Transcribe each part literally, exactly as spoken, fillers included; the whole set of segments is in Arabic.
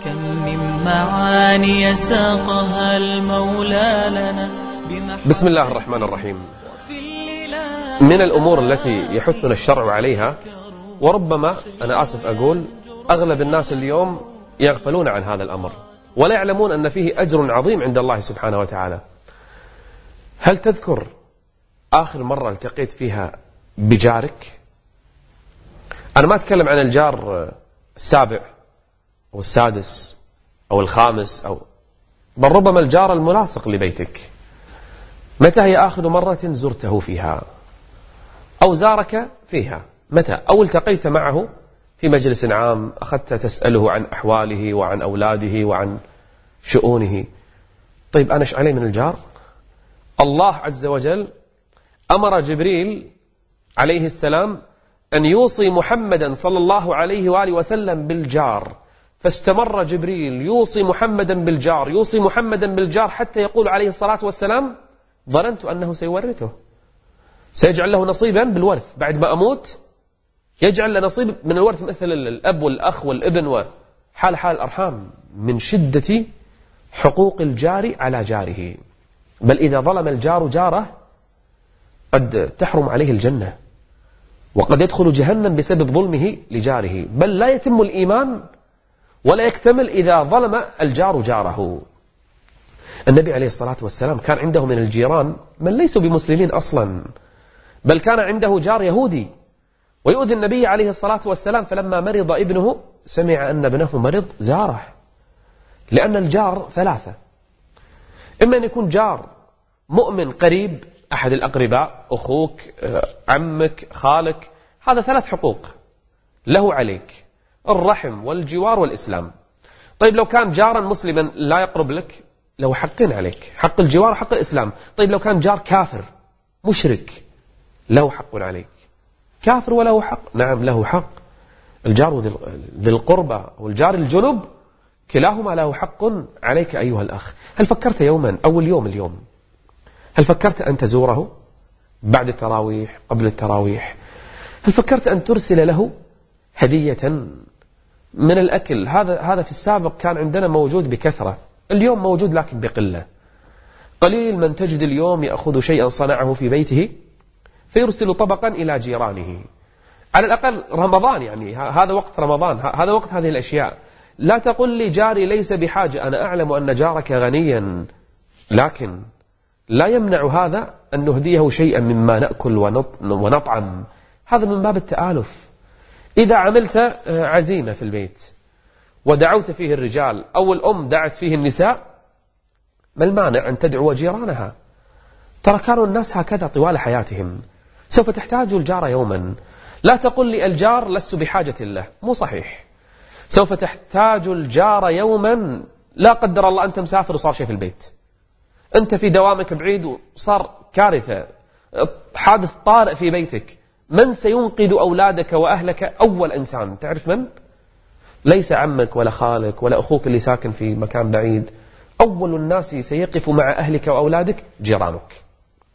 كم من معاني ساقها المولى لنا. بسم الله الرحمن الرحيم. من الأمور التي يحثنا الشرع عليها، وربما أنا آسف أقول أغلب الناس اليوم يغفلون عن هذا الأمر ولا يعلمون أن فيه أجر عظيم عند الله سبحانه وتعالى. هل تذكر آخر مرة التقيت فيها بجارك؟ أنا ما أتكلم عن الجار السابع أو السادس أو الخامس، أو بل ربما الجار الملاصق لبيتك. متى هي آخر مرة زرته فيها أو زارك فيها؟ متى؟ أو التقيت معه في مجلس عام أخذت تسأله عن أحواله وعن أولاده وعن شؤونه. طيب أنا إيش علي من الجار؟ الله عز وجل أمر جبريل عليه السلام أن يوصي محمدا صلى الله عليه وآله وسلم بالجار، فاستمر جبريل يوصي محمدا بالجار يوصي محمدا بالجار حتى يقول عليه الصلاة والسلام: ظننت أنه سيورثه، سيجعل له نصيبا بالورث بعد ما أموت، يجعل له نصيب من الورث مثل الأب والأخ والابن وحال حال الأرحام، من شدة حقوق الجار على جاره. بل إذا ظلم الجار جاره قد تحرم عليه الجنة، وقد يدخل جهنم بسبب ظلمه لجاره. بل لا يتم الإيمان ولا يكتمل إذا ظلم الجار جاره. النبي عليه الصلاة والسلام كان عنده من الجيران من ليسوا بمسلمين أصلا، بل كان عنده جار يهودي ويؤذي النبي عليه الصلاة والسلام، فلما مرض ابنه سمع أن ابنه مرض زاره. لأن الجار ثلاثة: إما أن يكون جار مؤمن قريب، أحد الأقرباء، أخوك، عمك، خالك، هذا ثلاث حقوق له عليك: الرحم والجوار والإسلام. طيب لو كان جارا مسلما لا يقرب لك، له حقين عليك: حق الجوار وحق الإسلام. طيب لو كان جار كافر مشرك، له حق عليك. كافر وله حق؟ نعم له حق. الجار ذي القربى والجار الجنب كلاهما له حق عليك أيها الأخ. هل فكرت يوما أول يوم اليوم هل فكرت أن تزوره بعد التراويح، قبل التراويح؟ هل فكرت أن ترسل له هدية من الأكل؟ هذا هذا في السابق كان عندنا موجود بكثرة، اليوم موجود لكن بقلة. قليل من تجد اليوم يأخذ شيئا صنعه في بيته فيرسل طبقا إلى جيرانه. على الأقل رمضان، يعني هذا وقت رمضان، هذا وقت هذه الأشياء. لا تقل لي جاري ليس بحاجة، أنا أعلم أن جارك غنيا، لكن لا يمنع هذا أن نهديه شيئا مما نأكل ونطعم. هذا من باب التآلف. إذا عملت عزيمة في البيت ودعوت فيه الرجال أو الأم دعت فيه النساء، ما المانع أن تدعو جيرانها؟ ترى كانوا الناس هكذا طوال حياتهم. سوف تحتاج الجار يوما. لا تقل لي الجار لست بحاجة له، مو صحيح. سوف تحتاج الجار يوما، لا قدر الله أنت مسافر وصار شيء في البيت، أنت في دوامك بعيد وصار كارثة، حادث طارئ في بيتك، من سينقذ أولادك وأهلك؟ أول إنسان تعرف من؟ ليس عمك ولا خالك ولا أخوك اللي ساكن في مكان بعيد. أول الناس سيقف مع أهلك وأولادك جيرانك.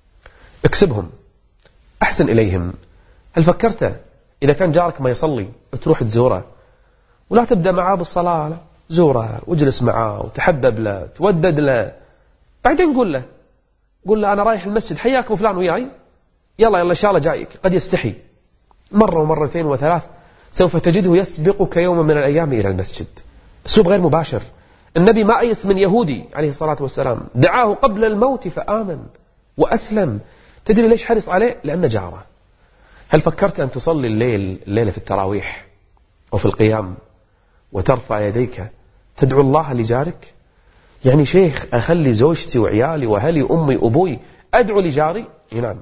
اكسبهم، أحسن إليهم. هل فكرت إذا كان جارك ما يصلي تروح تزوره، ولا تبدأ معاه بالصلاة؟ لا، زوره واجلس معاه وتحبب له، تودد له، بعدين قول له قول له أنا رايح المسجد، حياكم فلان وياي، يلا يلا إن شاء الله جايك. قد يستحي مرة ومرتين وثلاث، سوف تجده يسبقك يوم من الأيام إلى المسجد. أسلوب غير مباشر. النبي ما أيس من يهودي عليه الصلاة والسلام، دعاه قبل الموت فآمن وأسلم. تدري ليش حرص عليه؟ لأن جاره. هل فكرت أن تصلي الليل الليلة في التراويح أو في القيام وترفع يديك تدعو الله لجارك؟ يعني شيخ أخلي زوجتي وعيالي وأهلي أمي أبوي أدعو لجاري؟ نعم،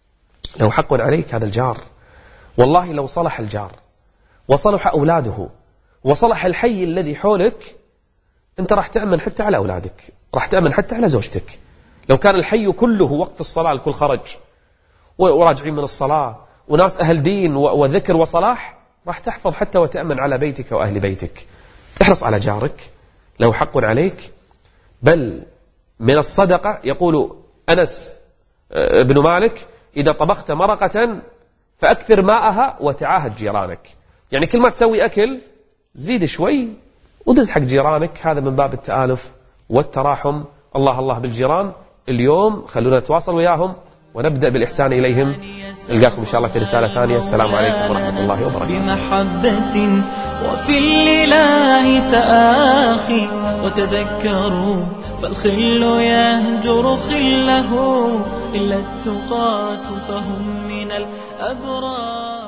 له حق عليك هذا الجار. والله لو صلح الجار وصلح أولاده وصلح الحي الذي حولك، أنت راح تأمن حتى على أولادك، راح تأمن حتى على زوجتك. لو كان الحي كله وقت الصلاة الكل خرج وراجعين من الصلاة وناس أهل دين وذكر وصلاح، راح تحفظ حتى وتأمن على بيتك وأهل بيتك. احرص على جارك، له حق عليك. بل من الصدقة يقول أنس بن مالك: إذا طبخت مرقة فأكثر ماءها وتعاهد جيرانك. يعني كل ما تسوي أكل زيد شوي ودز حق جيرانك، هذا من باب التآلف والتراحم. الله الله بالجيران اليوم، خلونا نتواصل وياهم ونبدأ بالإحسان إليهم. نلقاكم إن شاء الله في رسالة ثانية. السلام عليكم ورحمة الله وبركاته. بمحبة وفي الإله تآخي وتذكروا، فالخل يهجر خله إلا التقاة فهم من الأبرار.